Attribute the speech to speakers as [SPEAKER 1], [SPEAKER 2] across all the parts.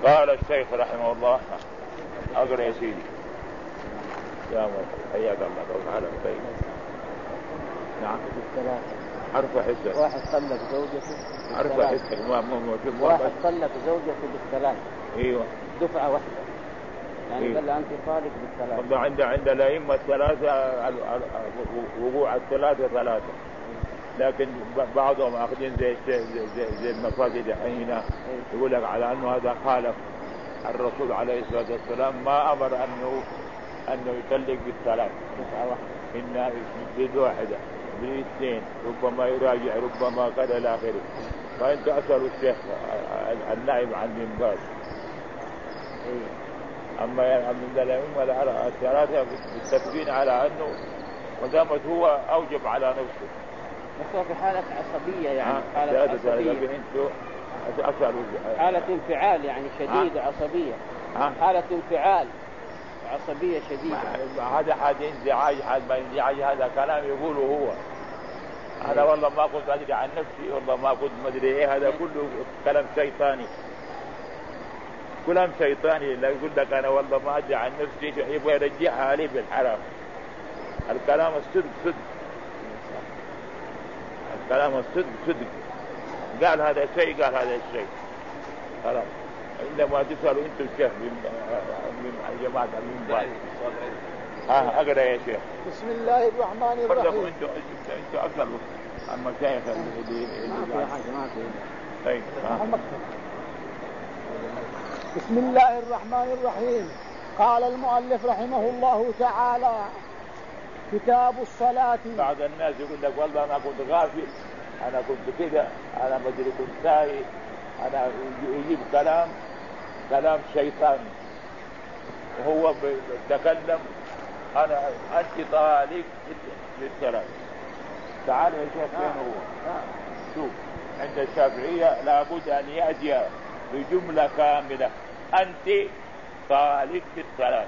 [SPEAKER 1] قال الشيخ رحمه الله. أقرأ يا سيدي. يا حياك الله تعالى. نعم. أرفع حسك.
[SPEAKER 2] واحد طلق زوجته.
[SPEAKER 1] أرفع حسك.
[SPEAKER 2] واحد طلق زوجته بالثلاث.
[SPEAKER 1] أيوة.
[SPEAKER 2] دفعة واحدة. يعني
[SPEAKER 1] أيوة.
[SPEAKER 2] قال أنت طالق بالثلاث.
[SPEAKER 1] والله عند الأئمة الثلاثة وقوع الثلاثة ثلاثة. لكن بعضهم أخذين زي المفاسد حين يقول لك على أنه هذا خالف الرسول عليه الصلاة والسلام ما أمر أنه يطلق بالثلاث.
[SPEAKER 2] دفعة واحدة.
[SPEAKER 1] إنها بيد واحدة بالاثنين ربما يراجع ربما كذا إلى آخره. فأنت أسأل الشيخ النائب عن المنبر. أما من الأئمة الثلاثة متفقين على أنه ودامت هو أوجب على نفسه.
[SPEAKER 2] بس هو في حالة عصبية يعني حالة عصبية. حالة انفعال يعني شديدة عصبية. حالة انفعال عصبية شديدة.
[SPEAKER 1] هذا حد انزعاج هذا كلام يقوله هو. أنا والله ما كنت أدري عن نفسي والله ما كنت مدري إيه. هذا كله كلام شيطاني. كلام شيطاني. لا يقول لك أنا والله ما أدري عن نفسي يبغى يرجعها عليه بالحرام. الكلام الصدق صدق. الكلام الصدق صدق. قال هذا شيء قال هذا الشيء. خلاص. عندما تسألوا أنتم الشيخ من جماعة المنبر. أقرأ يا شيخ.
[SPEAKER 3] بسم الله الرحمن الرحيم.
[SPEAKER 1] أنتم أكثر المشايخ اللي طيب.
[SPEAKER 3] بسم الله الرحمن الرحيم. قال المؤلف رحمه الله تعالى: كتاب الصلاة.
[SPEAKER 1] بعض الناس يقول لك والله أنا كنت غافل أنا كنت كذا أنا مدري كنت ساهي أنا يجيب كلام شيطاني وهو بيتكلم أنت طالق للثلاث. تعال يا شيخ فين هو؟ شوف عند الشافعية لابد أن يأتي بجملة كاملة أنت طالق بالثلاث.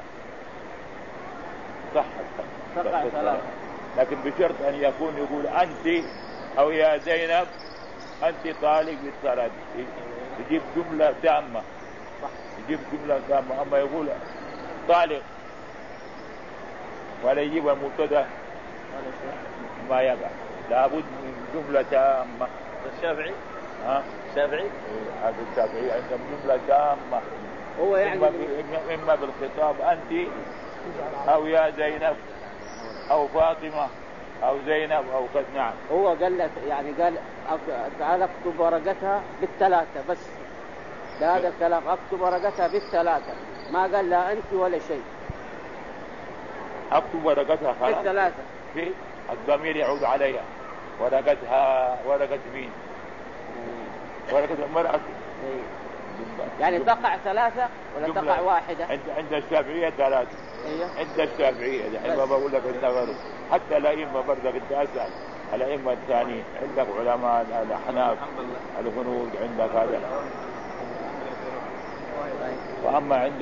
[SPEAKER 1] صح
[SPEAKER 2] ثلاث.
[SPEAKER 1] لكن بشرط أن يقول أنت أو يا زينب أنت طالق بالثلاث. يجيب جملة تامة. يجيب جملة تامة. أما يقول طالق ولا يجيب المبتدا ما يقع. لابد من جملة تامة.
[SPEAKER 2] الشافعي
[SPEAKER 1] الشافعي هذا الشافعي عندهم جملة تامة.
[SPEAKER 2] هو يعني
[SPEAKER 1] إما بالخطاب أنت أو يا زينب أو فاطمة أو زينب أو قد. نعم.
[SPEAKER 2] هو قال تعال اكتب ورقتها بالثلاثة بس. هذا الكلام اكتب ورقتها بالثلاثة. ما قال لا أنت ولا شيء.
[SPEAKER 1] اكتب ورقتها خلاص
[SPEAKER 2] بالثلاثة.
[SPEAKER 1] في الضمير يعود عليها. ورقتها ورقة مين؟ ورقة المرأة.
[SPEAKER 2] يعني تقع ثلاثة ولا تقع واحدة؟
[SPEAKER 1] عند الشافعية ثلاثة. عند الشافعية دحين ما بقول لك انت غيره. حتى الأئمة برضك انت أسأل الأئمة الثانيين. عندك علماء الأحناف الهنود عندك هذا. وأما عند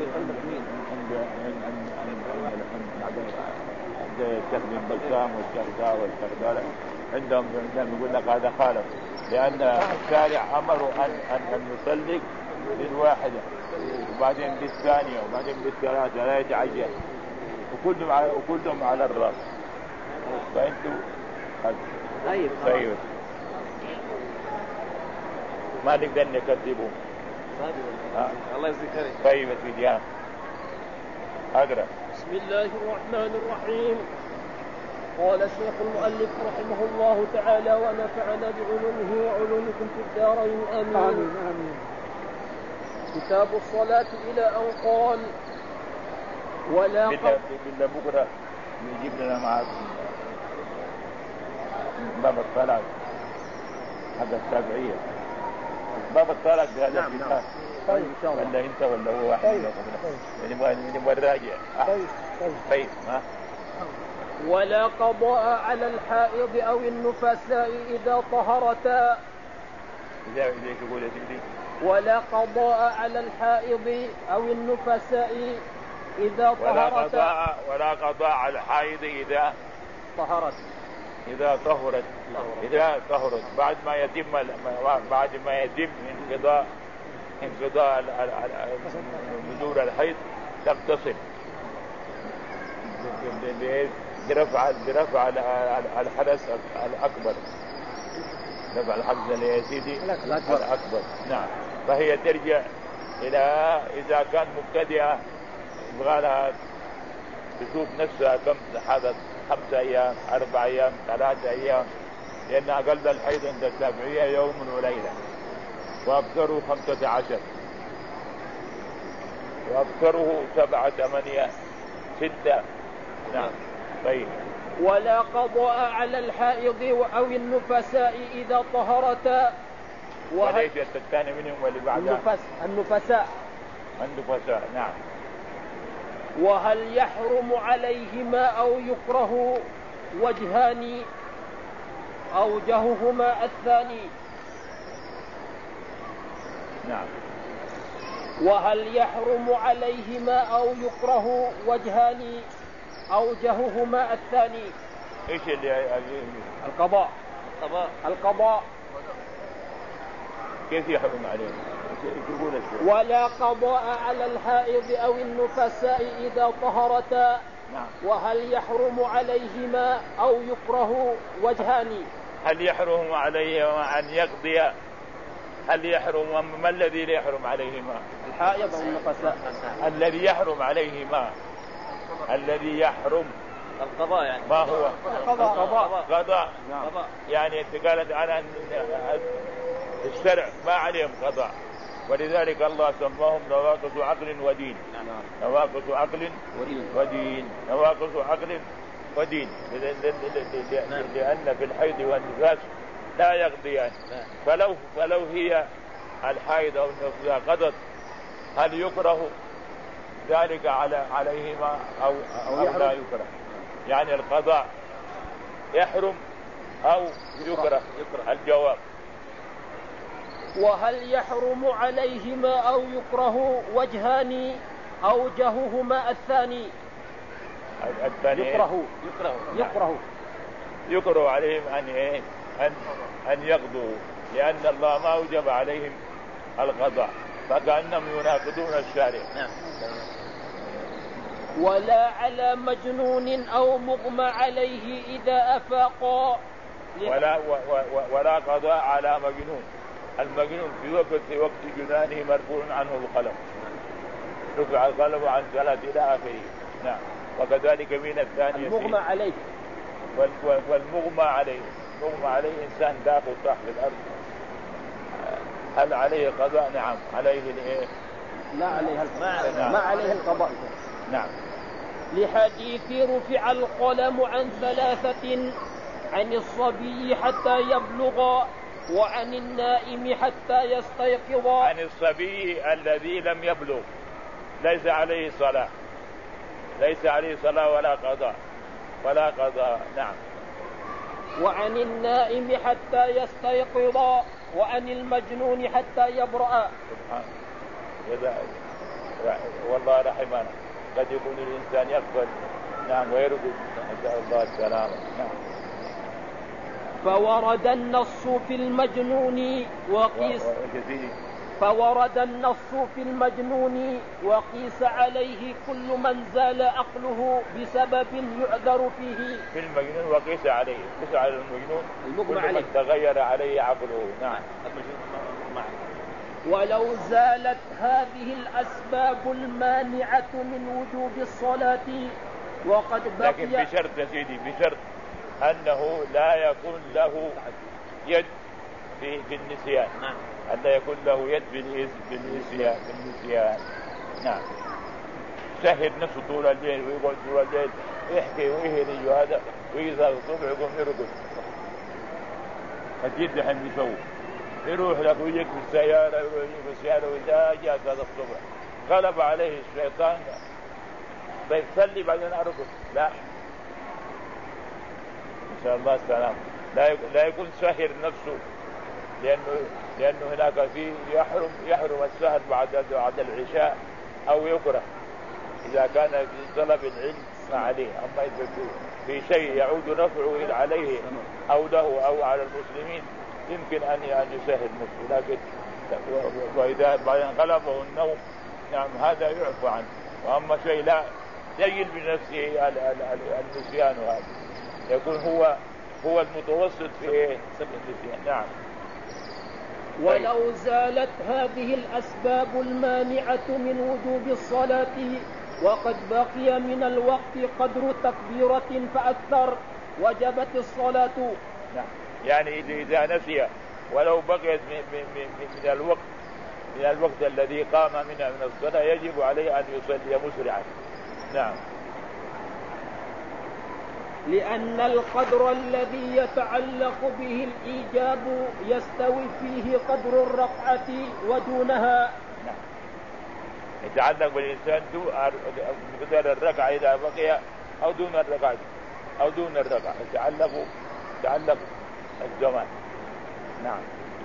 [SPEAKER 1] الشيخ بن بسام والشيخ دا والشيخ دا عندهم يقول لك هذا خالف لأن الشارع أمروا أن نطلق بالواحدة وبعدين بالثانية وبعدين بالثلاثة لا يتعجل وكلهم على الرأس. فأنتوا طيب ما نقدر نكذبهم.
[SPEAKER 2] الله يجزيك خير.
[SPEAKER 1] طيب يا سيدي أقرأ.
[SPEAKER 4] بسم الله الرحمن الرحيم. قال الشيخ المؤلف رحمه الله تعالى ونفعنا بعلومه وعلومكم في الدارين آمين. كتاب الصلاة إلى أن قال ولا
[SPEAKER 1] بالله بكرة يجيب لنا معك باب الصلاة هذا الشافعية. باب الصلاة بهذا الكتاب.
[SPEAKER 3] طيب إن شاء الله.
[SPEAKER 1] ولا أنت ولا هو واحد. نبغى نراجع. طيب
[SPEAKER 4] ولا قضاء على الحائض أو النفساء إذا طهرتا.
[SPEAKER 1] يقول
[SPEAKER 4] ولا قضاء على الحائض أو النفساء إذا طهرتا.
[SPEAKER 1] ولا قضاء على الحائض إذا طهرت بعد ما يتم انقضاء انقضاء نزول الحيض تغتسل برفع الحدث الأكبر، رفع الحدث يا سيدي الأكبر. نعم. فهي ترجع إلى إذا كان مبتدئة يبغى لها تشوف نفسها كم حدث، 5 أيام 4 أيام 3 أيام، لأن أقل الحيض عند الشافعية يوم وليلة، وأكثره 15 وأكثره 7 8 6. نعم. طيب.
[SPEAKER 4] ولا قضاء على الحائض أو النفساء إذا طهرتا.
[SPEAKER 1] وليس الثاني منهم واللي بعدها
[SPEAKER 4] النفساء.
[SPEAKER 1] نعم.
[SPEAKER 4] وهل يحرم عليهما أو يكره وجهان أوجههما الثاني؟
[SPEAKER 1] نعم.
[SPEAKER 4] وهل يحرم عليهما أو يكره وجهان أوجههما الثاني؟
[SPEAKER 1] إيش اللي
[SPEAKER 4] القضاء
[SPEAKER 1] كيف يحرم عليهم؟
[SPEAKER 4] ولا قضاء على الحائض أو النفساء إذا طهرتا.
[SPEAKER 1] نعم.
[SPEAKER 4] وهل يحرم عليهما أو يكره وجهان؟
[SPEAKER 1] هل يحرم عليهما أن يقضي؟ هل يحرم؟ ما الذي لا يحرم عليهما؟
[SPEAKER 4] الحائض أو النفساء.
[SPEAKER 1] الذي يحرم عليهما، الذي يحرم
[SPEAKER 4] القضاء يعني.
[SPEAKER 1] ما هو؟ قضاء.
[SPEAKER 4] نعم.
[SPEAKER 1] يعني انت قالت على الشرع ما عليهم قضاء، ولذلك الله سماهم نواقص عقل ودين. نواقص عقل ودين. نواقص عقل ودين، لأن في الحيض والنفاس لا يقضيان. فلو هي الحيض أو النفاس قضت، هل يكره ذلك عليهما أو لا يكره؟ يعني القضاء يحرم أو يكره. الجواب.
[SPEAKER 4] وهل يحرم عليهما أو يكره وجهان أوجههما الثاني؟
[SPEAKER 1] يكره عليهم أن يقضوا، لأن الله ما أوجب عليهم القضاء، فكأنهم يناقضون الشارع.
[SPEAKER 4] ولا على مجنون أو مغمى عليه إذا أفاقا.
[SPEAKER 1] ولا قضاء على مجنون. المجنون في وقت جنانه مرفوع عنه القلم، رفع القلم عن 3 إلى آخره. نعم. وكذلك من الثانية
[SPEAKER 4] المغمى عليه.
[SPEAKER 1] والمغمى عليه، مغمى عليه إنسان داخل تحت الأرض، هل عليه قضاء؟ نعم عليه.
[SPEAKER 4] لا عليه ما عليه القضاء.
[SPEAKER 1] نعم.
[SPEAKER 4] لحديث رفع القلم عن 3، عن الصبي حتى يبلغ، وعن النائم حتى يستيقظ.
[SPEAKER 1] عن الصبي الذي لم يبلغ ليس عليه صلاة، ليس عليه صلاة ولا قضاء. نعم.
[SPEAKER 4] وعن النائم حتى يستيقظ، وعن المجنون حتى يبرأ.
[SPEAKER 1] سبحان والله رحمنا، قد يكون الإنسان يقبل نعم ويرقد، نسأل الله السلامة. نعم.
[SPEAKER 4] فورد النص في المجنون وقيس عليه كل من زال عقله بسبب يعذر فيه.
[SPEAKER 1] في المجنون وقيس عليه، قيس على المجنون كل من تغير عليه عقله. نعم.
[SPEAKER 4] ولو زالت هذه الأسباب المانعة من وجوب الصلاة وقد بقي،
[SPEAKER 1] لكن بشرط يا سيدي، بشرط أنه لا يكون له يد في النسيان.
[SPEAKER 4] نعم.
[SPEAKER 1] أن لا يكون له يد في النسيان. نعم. سهل نفسه طول الليل ويقعد طول الليل يحكي ويهري وهذا، وإذا الصبح يقوم يرقد. أكيد دحين يسوي، يروح لك ويجيك في السيارة وإذا جاء هذا الصبح غلب عليه الشيطان فيصلي بعدين أرقد. لا، إن شاء الله السلام. لا يكون سهر نفسه، لأنه هناك فيه يحرم السهر بعد العشاء أو يكره إذا كان في طلب العلم ما عليه. أما إذا في شيء يعود نفعه عليه أو له أو على المسلمين يمكن أن يسهر نفسه، لكن وإذا غلبه النوم نعم هذا يعفى عنه. وأما شيء لا يجد بنفسه النسيان هذا يكون هو المتوسط في النسيان. نعم.
[SPEAKER 4] ولو زالت هذه الأسباب المانعة من وجوب الصلاة وقد بقي من الوقت قدر تكبيرة فأكثر وجبت الصلاة.
[SPEAKER 1] نعم. يعني إذا نسي ولو بقيت من الوقت الذي قام منه من الصلاة يجب عليه أن يصلي مسرعا. نعم.
[SPEAKER 4] لأن القدر الذي يتعلق به الإيجاب يستوي فيه قدر الركعة ودونها.
[SPEAKER 1] نعم. يتعلق بالإنسان بقدر الركعة إذا بقي أو دون الركعة أو دون الركعة يتعلق الزمان. نعم.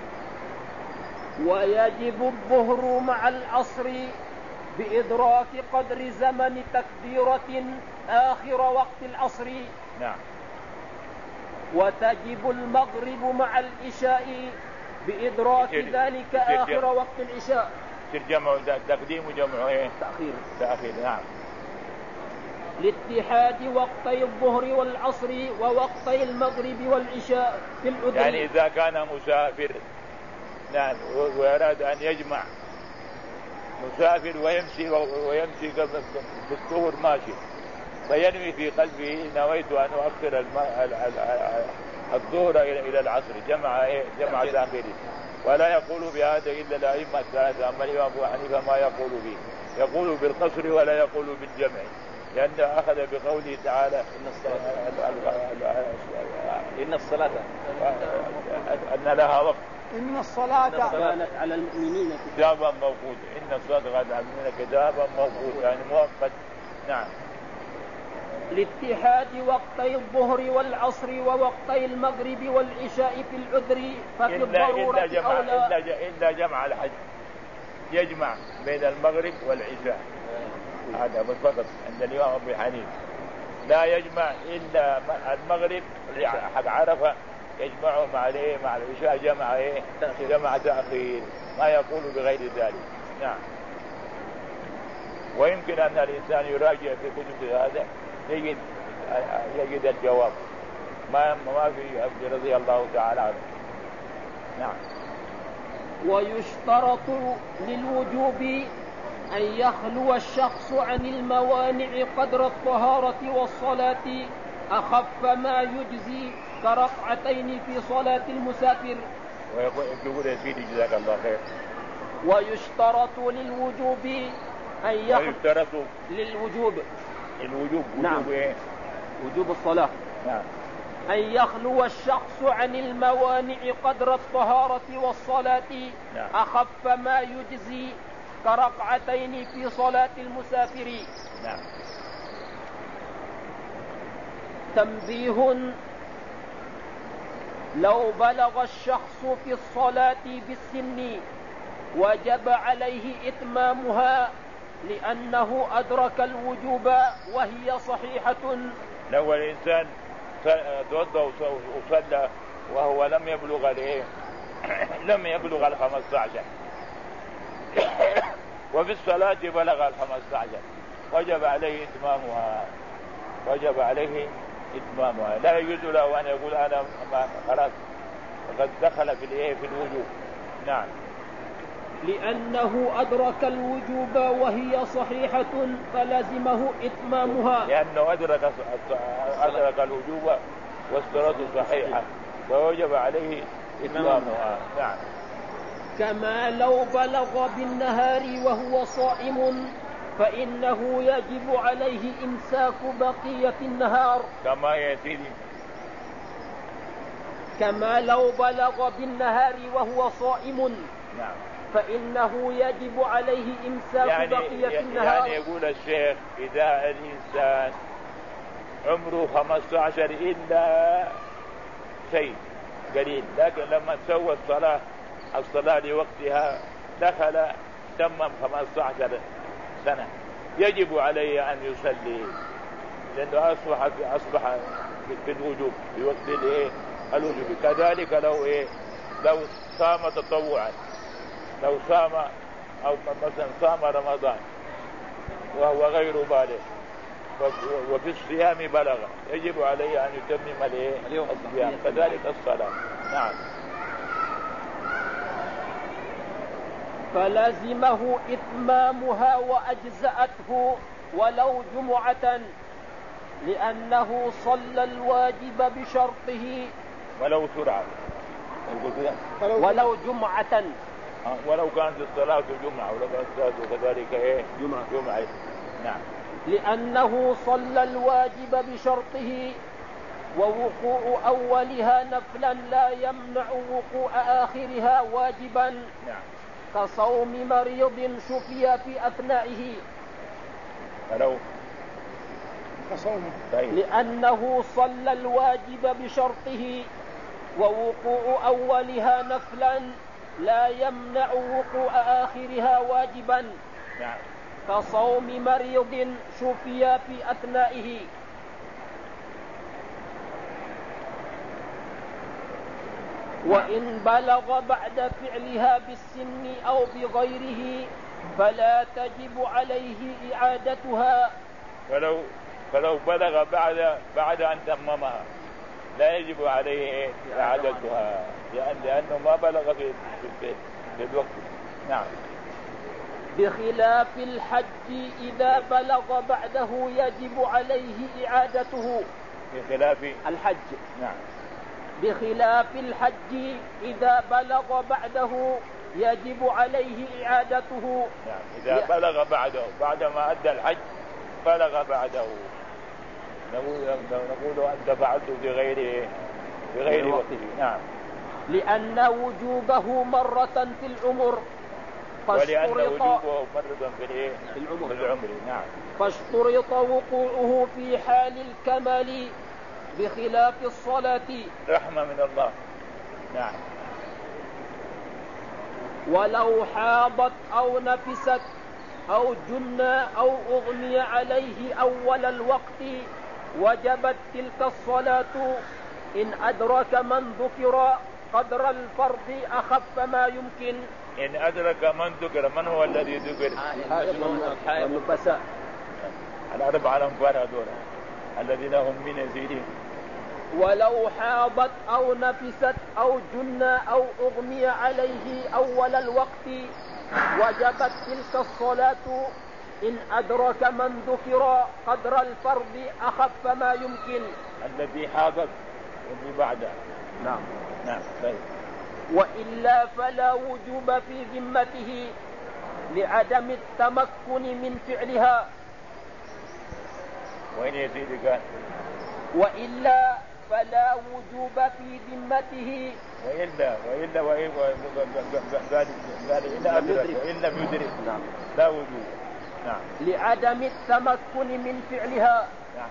[SPEAKER 4] ويجب الظهر مع العصر بإدراك قدر زمن تكبيرة آخر وقت العصر.
[SPEAKER 1] نعم.
[SPEAKER 4] وتجب المغرب مع العشاء بإدراك ذلك آخر وقت العشاء.
[SPEAKER 1] جمع تقديم وجمع ايه؟ تأخير. نعم.
[SPEAKER 4] لاتحاد وقتي الظهر والعصر ووقتي المغرب والعشاء في العذر.
[SPEAKER 1] يعني إذا كان مسافر نعم وأراد أن يجمع مسافر ويمشي في الظهر ماشي فينوي في قلبه نويت أن أؤخر الظهر إلى العصر جمع تأخيره ولا يقول بهذا إلا الأئمة الثلاثة. أما الإمام أبو حنيفة ما يقول به يقول بالقصر ولا يقول بالجمع لأنه أخذ بقوله تعالى إن الصلاة أن لها وقت
[SPEAKER 3] إن الصلاة
[SPEAKER 4] كانت على المؤمنين
[SPEAKER 1] كتابا موقوتا. إن الصلاة كانت على المؤمنين كتابا موقوتا يعني مؤقت. نعم.
[SPEAKER 4] لاتحاد وقتي الظهر والعصر ووقتي المغرب والعشاء في العذر ففي الضرورة
[SPEAKER 1] إلا جمع الحج يجمع بين المغرب والعشاء هذا بالفقط عند الإمام أبو حنيفة. لا يجمع إلا المغرب حق عرفة يجمعه مع العشاء جمع تأخير ما يقول بغير ذلك. نعم. ويمكن أن الإنسان يراجع في كتب هذا يجد الجواب ما في عبد رضي الله تعالى عنه. نعم.
[SPEAKER 4] ويشترط للوجوب أن يخلو الشخص عن الموانع قدر الطهارة والصلاة أخف ما يجزي كركعتين في صلاة المسافر.
[SPEAKER 1] ويقول يا سيدي جزاك الله خير.
[SPEAKER 4] ويشترط للوجوب أن
[SPEAKER 1] ويشترط
[SPEAKER 4] للوجوب
[SPEAKER 1] نعم.
[SPEAKER 4] وجوب الصلاة.
[SPEAKER 1] نعم.
[SPEAKER 4] أن يخلو الشخص عن الموانع قدر الطهارة والصلاة.
[SPEAKER 1] نعم.
[SPEAKER 4] أخف ما يجزي كركعتين في صلاة المسافر.
[SPEAKER 1] نعم.
[SPEAKER 4] تنبيه: لو بلغ الشخص في الصلاة بالسن وجب عليه إتمامها لأنه أدرك الوجوب وهي صحيحة.
[SPEAKER 1] لو الإنسان توضأ وصلى وهو لم يبلغ 15 وفي الصلاة بلغ 15 وجب عليه إتمامها. لا يجوز له أن يقول أنا خلاص وقد دخل في الوجوب. نعم.
[SPEAKER 4] لأنه أدرك الوجوب وهي صحيحة فلزمه إتمامها.
[SPEAKER 1] لأنه أدرك الوجوب والصلاة صحيحة ووجب عليه إتمامها. نعم.
[SPEAKER 4] كما لو بلغ بالنهار وهو صائم فإنه يجب عليه إمساك بقية النهار. كما لو بلغ بالنهار وهو صائم.
[SPEAKER 1] نعم.
[SPEAKER 4] فإنه يجب عليه إمساك بقية النهار.
[SPEAKER 1] يعني يقول الشيخ إذا الإنسان عمره 15 إلا شيء قليل لكن لما سوى الصلاة لوقتها تمم 15 سنة يجب عليه أن يصلي لأنه أصبح في الوجوب في وقت الوجوب. كذلك لو صام تطوعا لو صام أو مثلا صام رمضان وهو غير بالغ وفي الصيام بلغ يجب عليه أن يتمم الصيام، كذلك الصلاة. نعم.
[SPEAKER 4] فلزمه إتمامها وأجزأته ولو جمعة، لأنه صلى الواجب بشرطه
[SPEAKER 1] ولو سرعة
[SPEAKER 4] ولو جمعة،
[SPEAKER 1] ولو كانت الصلاة جمعة ولو كانت الصلاة كذلك جمعة. نعم.
[SPEAKER 4] لأنه صلى الواجب بشرطه، ووقوع أولها نفلا لا يمنع وقوع آخرها واجبا.
[SPEAKER 1] نعم.
[SPEAKER 4] كصوم مريض شفي في أثنائه لأنه صلى الواجب بشرطه، ووقوع أولها نفلا لا يمنع وقوع آخرها واجبا.
[SPEAKER 1] نعم.
[SPEAKER 4] كصوم مريض شفي في أثنائه. وإن بلغ بعد فعلها بالسن أو بغيره فلا تجب عليه إعادتها.
[SPEAKER 1] فلو بلغ بعد أن تممها لا يجب عليه إعادتها، لأنه ما بلغ في الوقت. نعم.
[SPEAKER 4] بخلاف الحج إذا بلغ بعده يجب عليه إعادته.
[SPEAKER 1] بخلاف
[SPEAKER 4] الحج.
[SPEAKER 1] نعم.
[SPEAKER 4] بخلاف الحج إذا بلغ بعده يجب عليه إعادته.
[SPEAKER 1] نعم. إذا بلغ بعدما أدى الحج بلغ بعده نقول أنت فعلت بغير وقته. نعم.
[SPEAKER 4] لأن وجوبه مرة في العمر
[SPEAKER 1] ولأن وجوبه مرة في العمر. نعم.
[SPEAKER 4] فاشترط وقوعه في حال الكمال بخلاف الصلاة.
[SPEAKER 1] رحمة من الله. نعم.
[SPEAKER 4] ولو حاضت أو نفست أو جنى أو أغمي عليه أول الوقت وجبت تلك الصلاة إن أدرك من ذكر قدر الفرض أخف ما يمكن.
[SPEAKER 1] إن أدرك من ذكر، من هو الذي ذكر؟
[SPEAKER 4] النبساء
[SPEAKER 1] الأربعة الأنفار هذول الذين هم من يزيدين.
[SPEAKER 4] ولو حاضت أو نفست أو جنى أو أغمي عليه أول الوقت وجبت تلك الصلاة إن أدرك من ذكر قدر الفرض أخف ما يمكن.
[SPEAKER 1] الذي حاضت والذي بعده.
[SPEAKER 4] نعم.
[SPEAKER 1] نعم. طيب.
[SPEAKER 4] وإلا فلا وجوب في ذمته لعدم التمكن من فعلها.
[SPEAKER 1] وين يزيد قال؟
[SPEAKER 4] وإلا فلا وجوب في ذمته.
[SPEAKER 1] وإلا قال إن أدرك وإن لم يدرك. نعم. لا وجوب. نعم.
[SPEAKER 4] لعدم التمكن من فعلها.
[SPEAKER 1] نعم.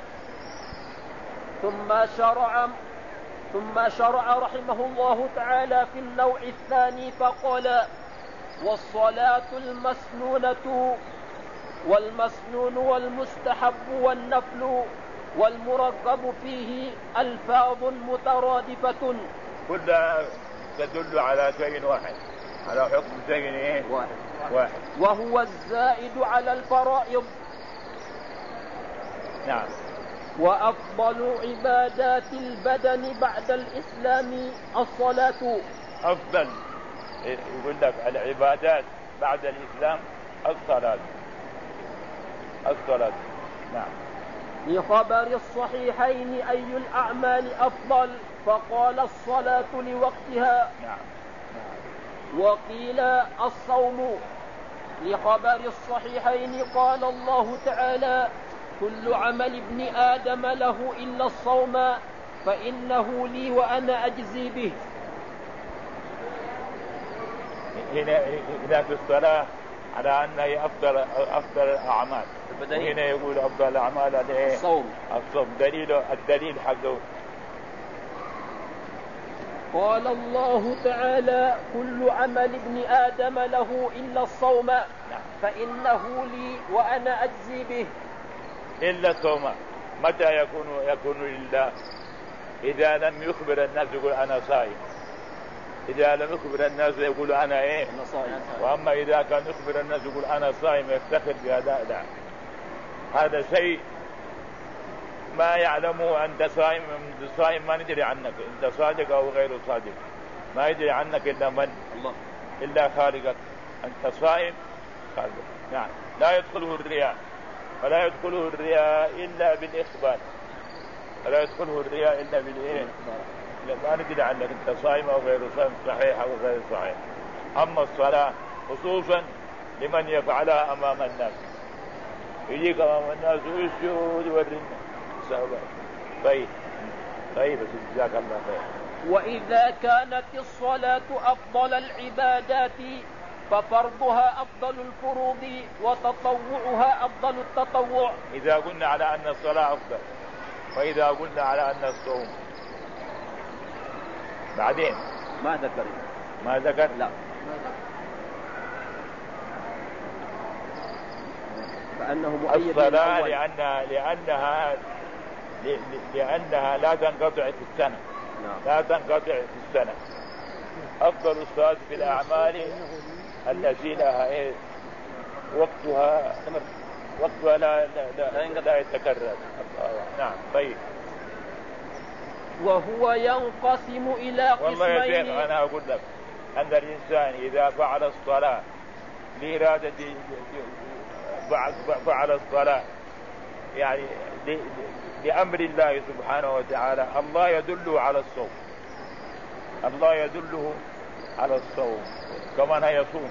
[SPEAKER 4] ثم شرع رحمه الله تعالى في النوع الثاني فقال: والصلاة المسنونة والمسنون والمستحب والنفل والمرغب فيه ألفاظ مترادفة
[SPEAKER 1] كلها تدل على شيء واحد، على حكم شيء واحد
[SPEAKER 4] وهو الزائد على الفرائض.
[SPEAKER 1] نعم.
[SPEAKER 4] وأفضل عبادات البدن بعد الإسلام الصلاة.
[SPEAKER 1] أفضل يقول لك العبادات بعد الإسلام الصلاة. نعم.
[SPEAKER 4] لخبر الصحيحين أي الأعمال أفضل فقال الصلاة لوقتها.
[SPEAKER 1] نعم.
[SPEAKER 4] وقيل الصوم لخبر الصحيحين قال الله تعالى: كل عمل ابن آدم له إلا الصوم فإنه لي وأنا أجزي به.
[SPEAKER 1] هنا في الصلاة على أنها أفضل الأعمال، هنا يقول أفضل الأعمال
[SPEAKER 4] الصوم.
[SPEAKER 1] الدليل حقه
[SPEAKER 4] قال الله تعالى: كل عمل ابن آدم له إلا الصوم فإنه لي وأنا أجزي به.
[SPEAKER 1] إلا الصوم متى يكون لله؟ إذا لم يخبر الناس يقول أنا صائم، إذا لم يخبر الناس يقول أنا إيه وأما إذا كان يخبر الناس يقول أنا صائم يفتخر بهذا. لا، هذا شيء ما يعلمه. أنت صائم ما ندري عنك، أنت صادق أو غير صادق ما يدري عنك إلا من؟ الله، إلا خالقك. أنت صائم خالقك. نعم. لا يدخله الرياء، ولا يدخله الرياء إلا بالإخبار، ولا يدخله الرياء إلا بالإيه؟ ما ندري عنك أنت صائم أو غير صائم، صحيح أو غير صحيح. أما الصلاة خصوصا لمن يفعلها أمام الناس، يجيك أمام الناس ويسجد ويورينا. طيب بس جزاك الله خير.
[SPEAKER 4] وإذا كانت الصلاة أفضل العبادات ففرضها أفضل الفروض وتطوعها أفضل التطوع.
[SPEAKER 1] إذا قلنا على أن الصلاة أفضل، وإذا قلنا على أن الصوم بعدين ما ذكر
[SPEAKER 4] لا فأنه مؤيد
[SPEAKER 1] الصلاة لأنها لا تنقطع في السنة. لا تنقطع في السنة. أفضل الصلاة في الأعمال التي لها إيه؟ وقتها لا يتكرر. نعم. طيب.
[SPEAKER 4] وهو ينقسم إلى قسمين.
[SPEAKER 1] والله يا شيخ أنا أقول لك أن الإنسان إذا فعل الصلاة لإرادة فعل الصلاة يعني لأمر الله سبحانه وتعالى، الله يدله على الصوم، الله يدله على الصوم كمان يصوم.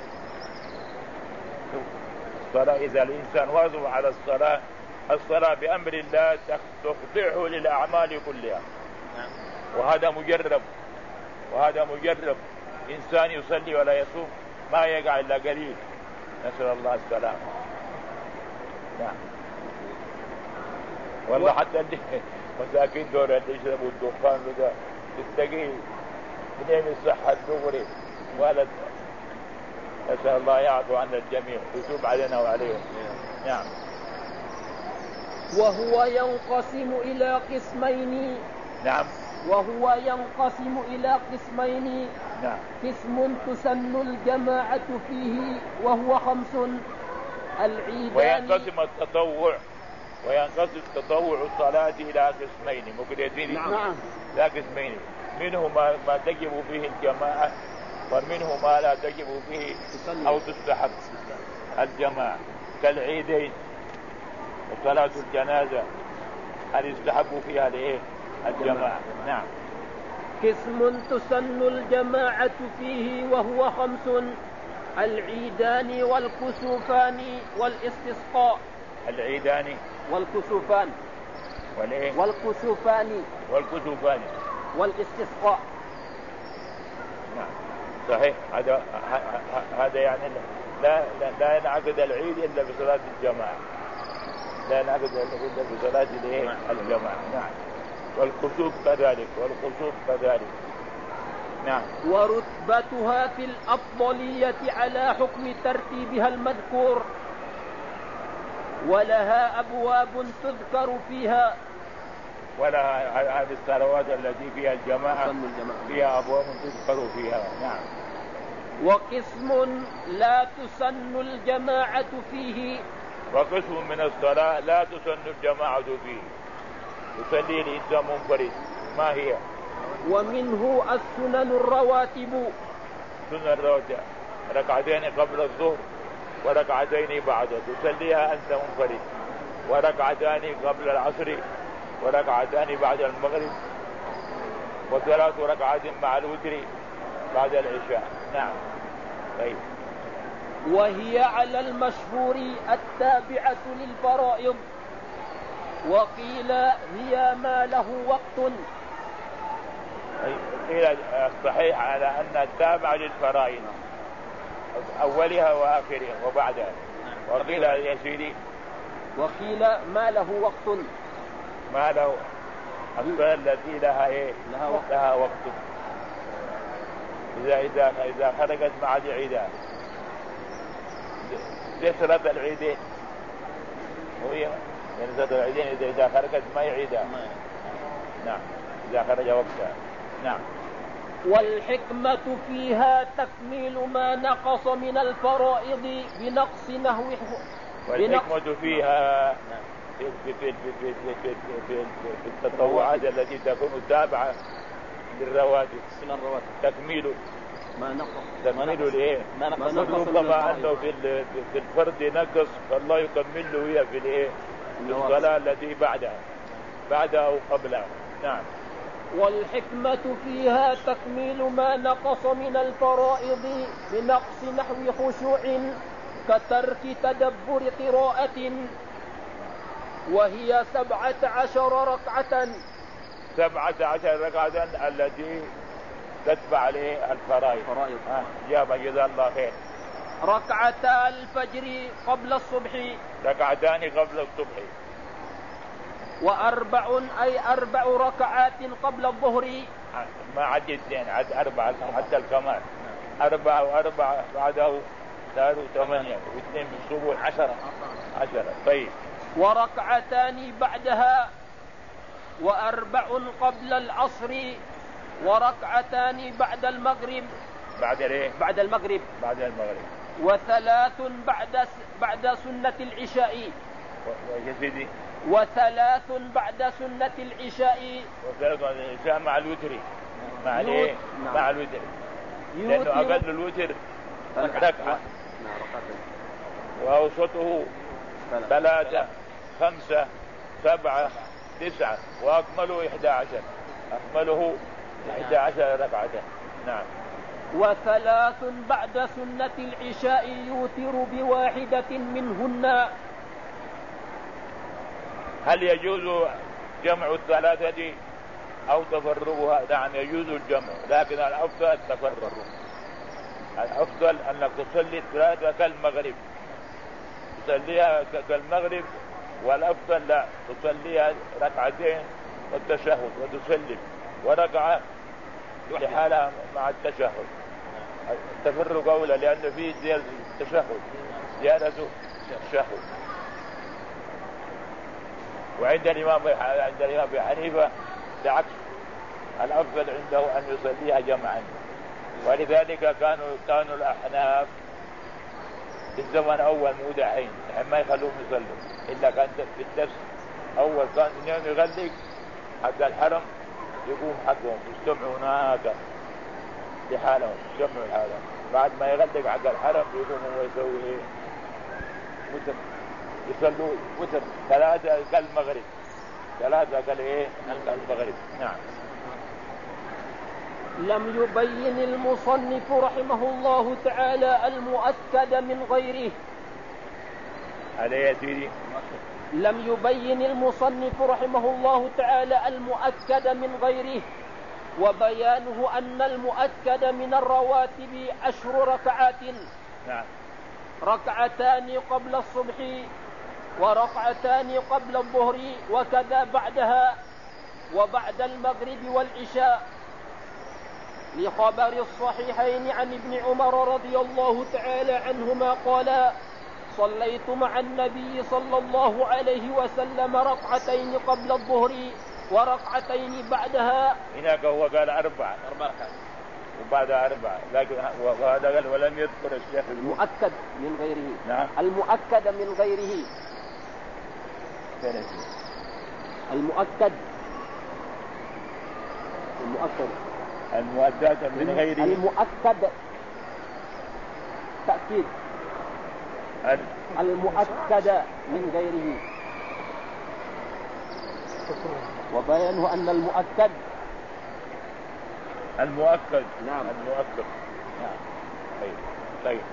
[SPEAKER 1] الصلاة إذا الإنسان واظب على الصلاة بأمر الله تخضعه للأعمال كلها. وهذا مجرب. إنسان يصلي ولا يصوم ما يقع إلا قليل، نسأل الله السلام. نعم. والله حتى اللي مساكين دول اللي يشربوا الدخان وده تستقي منين الصحة الدغري ولا. نسأل الله يعفو عنا الجميع ويتوب علينا وعليهم. نعم.
[SPEAKER 4] وهو ينقسم إلى قسمين.
[SPEAKER 1] نعم.
[SPEAKER 4] وهو ينقسم إلى قسمين.
[SPEAKER 1] نعم.
[SPEAKER 4] قسم تسن الجماعة فيه وهو 5: العيدان.
[SPEAKER 1] وينقسم تطوع الصلاة إلى قسمين. ممكن يزيد.
[SPEAKER 3] نعم.
[SPEAKER 1] لا قسمين، منه ما تجب فيه الجماعة، ومنه ما لا تجب فيه أو تستحب الجماعة، كالعيدين وصلاة الجنازة هل يستحب فيها لإيه؟ الجماعة. نعم.
[SPEAKER 4] قسم تسن الجماعة فيه وهو 5: العيدان والكسوفان والاستسقاء.
[SPEAKER 1] العيدان
[SPEAKER 4] والكسوفان
[SPEAKER 1] والإيه؟
[SPEAKER 4] والكسوفان والاستسقاء.
[SPEAKER 1] نعم صحيح. هذا يعني لا ينعقد العيد إلا بصلاة الجماعة، لا ينعقد إلا بصلاة الجماعة. نعم. والكسوف كذلك. نعم.
[SPEAKER 4] ورتبتها في الأفضلية على حكم ترتيبها المذكور، ولها أبواب تذكر فيها.
[SPEAKER 1] ولها هذه الصلوات التي فيها الجماعة فيها أبواب تذكر فيها. نعم.
[SPEAKER 4] وقسم لا تسن الجماعة فيه.
[SPEAKER 1] وقسم من الصلاة لا تسن الجماعة فيه، يصلي الإنسان منفرد. ما هي؟
[SPEAKER 4] ومنه السنن الرواتب.
[SPEAKER 1] سنن الرواتب ركعتين قبل الظهر وركعتين بعده تصليها أنت منفرد، وركعتان قبل العصر وركعتان بعد المغرب، وثلاث ركعات مع الوتر بعد العشاء. نعم. طيب.
[SPEAKER 4] وهي على المشهور التابعة للفرائض، وقيل هي ما له وقت.
[SPEAKER 1] قيل الصحيح على أن التابعة للفرائض أولها وآخرها وبعدها. وقيل يا سيدي
[SPEAKER 4] وقيل ما له وقت.
[SPEAKER 1] ما له الصلاة التي لها إيه؟ لها وقت. إذا خرجت مع العيدان صلاة العيدين وهي يعني صلاة العيدين إذا خرجت ما يعيدها. نعم. إذا خرج وقتها. نعم.
[SPEAKER 4] والحكمة فيها تكميل ما نقص من الفرائض بنقص نحوه.
[SPEAKER 1] والحكمة فيها في التطوعات التي تكون تابعة للرواتب تكميل
[SPEAKER 4] ما نقص
[SPEAKER 1] الايه؟ ربما انه في الفرد نقص فالله يكمل له هي في الايه؟ في الصلاة التي بعدها او قبلها. نعم.
[SPEAKER 4] والحكمة فيها تكميل ما نقص من الفرائض بنقص نحو خشوع كترك تدبر قراءة، وهي 17 ركعة.
[SPEAKER 1] 17 ركعة التي تتبع عليه الفرائض. جاب جزاه الله خير.
[SPEAKER 4] ركعتا الفجر قبل الصبح.
[SPEAKER 1] ركعتان قبل الصبح.
[SPEAKER 4] و4 ركعات قبل الظهر.
[SPEAKER 1] ما عد 2 عد 4 عد الكمال. 4 بعده صاروا 8 و2 بالصبح 10. طيب.
[SPEAKER 4] وركعتان بعدها، و4 قبل العصر، وركعتان بعد المغرب.
[SPEAKER 1] بعد المغرب.
[SPEAKER 4] و3 بعد سنة العشاء. و3 بعد سنة العشاء.
[SPEAKER 1] وثلاث العشاء مع الوتر. مع الوتر. لأنه أقل الوتر ركعة. وأوسطه 3 5 7 9 وأكمله 11. أكمله 11 ركعة. نعم.
[SPEAKER 4] و3 بعد سنة العشاء يوتر بواحدة منهن.
[SPEAKER 1] هل يجوز جمع الثلاثة أو تفرغها؟ نعم يجوز الجمع، لكن الأفضل التفرغ. الأفضل أنك تصلي الثلاثة كالمغرب، تصليها كالمغرب، والأفضل لا تصليها ركعتين والتشهد وتسلم، وركعة لحالها مع التشهد. التفرق أولى لأن فيه زيادة التشهد، زيادة التشهد. وعند الإمام أبي حنيفة بالعكس، الأفضل عنده أن يصليها جمعا. ولذلك كانوا الأحناف في الزمن أول مو دحين ما يخلوهم يصلوا إلا كان في الدرس أول كان يوم يغلق حق الحرم يقوم حقهم يجتمعوا هناك لحالهم، يجتمعوا لحالهم. بعد ما يغلق حق الحرم يقوم هو يسوي إيه؟ وتر، يصلوا وتر 3 كالمغرب، 3 كالإيه؟ كالمغرب. نعم.
[SPEAKER 4] لم يبين المصنف رحمه الله تعالى المؤكد من غيره.
[SPEAKER 1] عليه يا سيدي.
[SPEAKER 4] لم يبين المصنف رحمه الله تعالى المؤكد من غيره، وبيانه أن المؤكد من الرواتب 10 ركعات.
[SPEAKER 1] نعم.
[SPEAKER 4] 2 قبل الصبح، وركعتان قبل الظهر، وكذا بعدها، وبعد المغرب والعشاء، لخبر الصحيحين عن ابن عمر رضي الله تعالى عنهما قال: صليت مع النبي صلى الله عليه وسلم 2 قبل الظهر وركعتين بعدها.
[SPEAKER 1] هناك هو قال 4 ركعات وبعدها 4، لكن وهذا قال ولم يذكر الشيخ
[SPEAKER 4] المؤكد من غيره.
[SPEAKER 1] نعم.
[SPEAKER 4] المؤكد من غيره. المؤكد
[SPEAKER 1] المؤدات من غيره.
[SPEAKER 4] المؤكد تأكيد. المؤكد من غيره، وبيانه أن المؤكد.
[SPEAKER 1] نعم. المؤكد. نعم. طيب.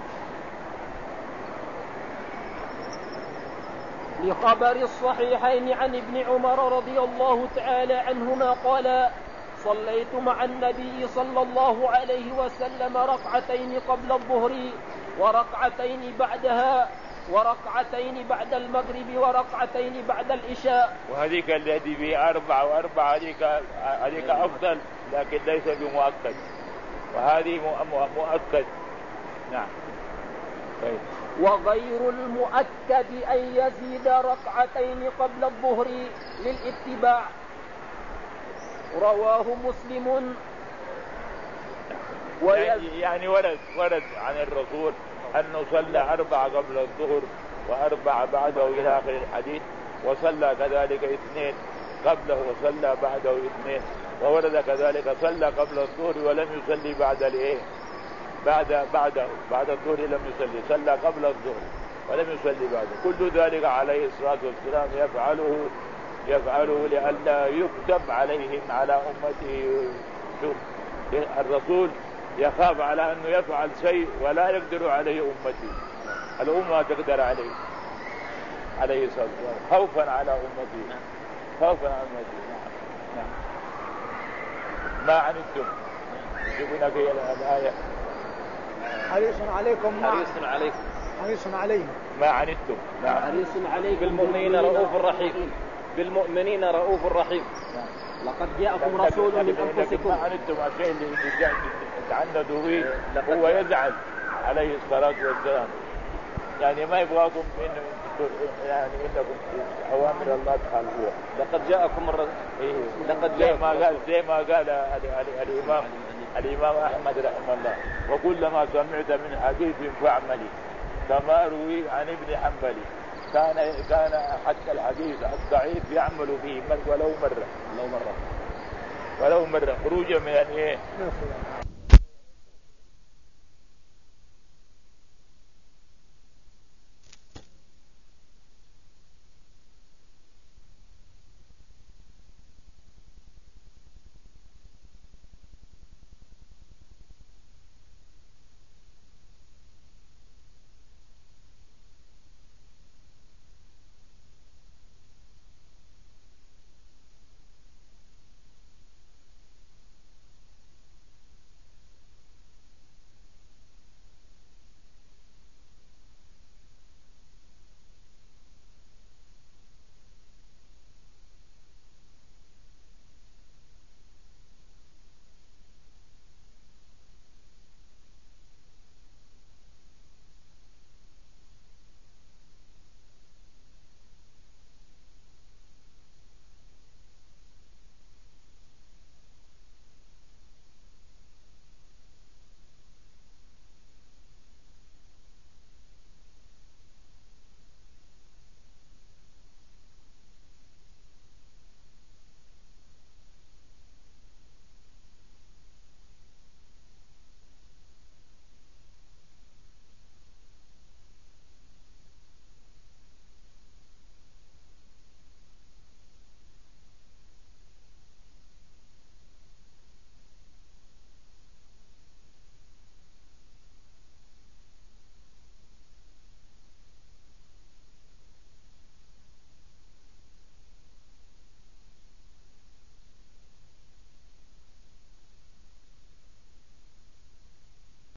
[SPEAKER 4] لخبر الصحيحين عن ابن عمر رضي الله تعالى عنهما قال: صليت مع النبي صلى الله عليه وسلم 2 قبل الظهر وركعتين بعدها، وركعتين بعد المغرب، وركعتين بعد العشاء.
[SPEAKER 1] وهذيك الذي به 4 و4 هذيك أفضل، لكن ليس بمؤكد، وهذه مؤكد. نعم. طيب.
[SPEAKER 4] وغير المؤكد أن يزيد 2 قبل الظهر للاتباع. رواه مسلم.
[SPEAKER 1] يعني ورد عن الرسول أنه صلى 4 قبل الظهر و4 بعده إلى آخر الحديث، وصلى كذلك 2 قبله وصلى بعده 2، وورد كذلك صلى قبل الظهر ولم يصلي بعد الظهر لم يصلي، صلى قبل الظهر ولم يصلي بعده. كل ذلك عليه الصلاة والسلام يفعله لئلا يكتب عليهم على أمته. الرسول يخاف على أنه يفعل شيء ولا يقدر عليه أمته، الأمة تقدر عليه الصلاة والسلام خوفا على أمته. نعم. ما عنتم يجيبون في الآية
[SPEAKER 3] حريص عليكم
[SPEAKER 2] حريص عليهم
[SPEAKER 1] ما عنتم. نعم.
[SPEAKER 2] حريص عليكم
[SPEAKER 4] بالمؤمنين رؤوف رحيم.
[SPEAKER 2] لقد جاءكم رسول من أنفسكم.
[SPEAKER 1] ما عنتم الشيء اللي تعندوا به هو يزعل عليه الصلاة والسلام، يعني ما يبغاكم إنكم أوامر الله تخالفوها.
[SPEAKER 4] لقد جاءكم
[SPEAKER 1] زي ما قال الإمام أحمد رحمه الله: وكلما سمعت من حديث فاعملي كما روي عن ابن حنبل. كان حتى الحديث الضعيف يعمل فيه ولو مرة خروجا من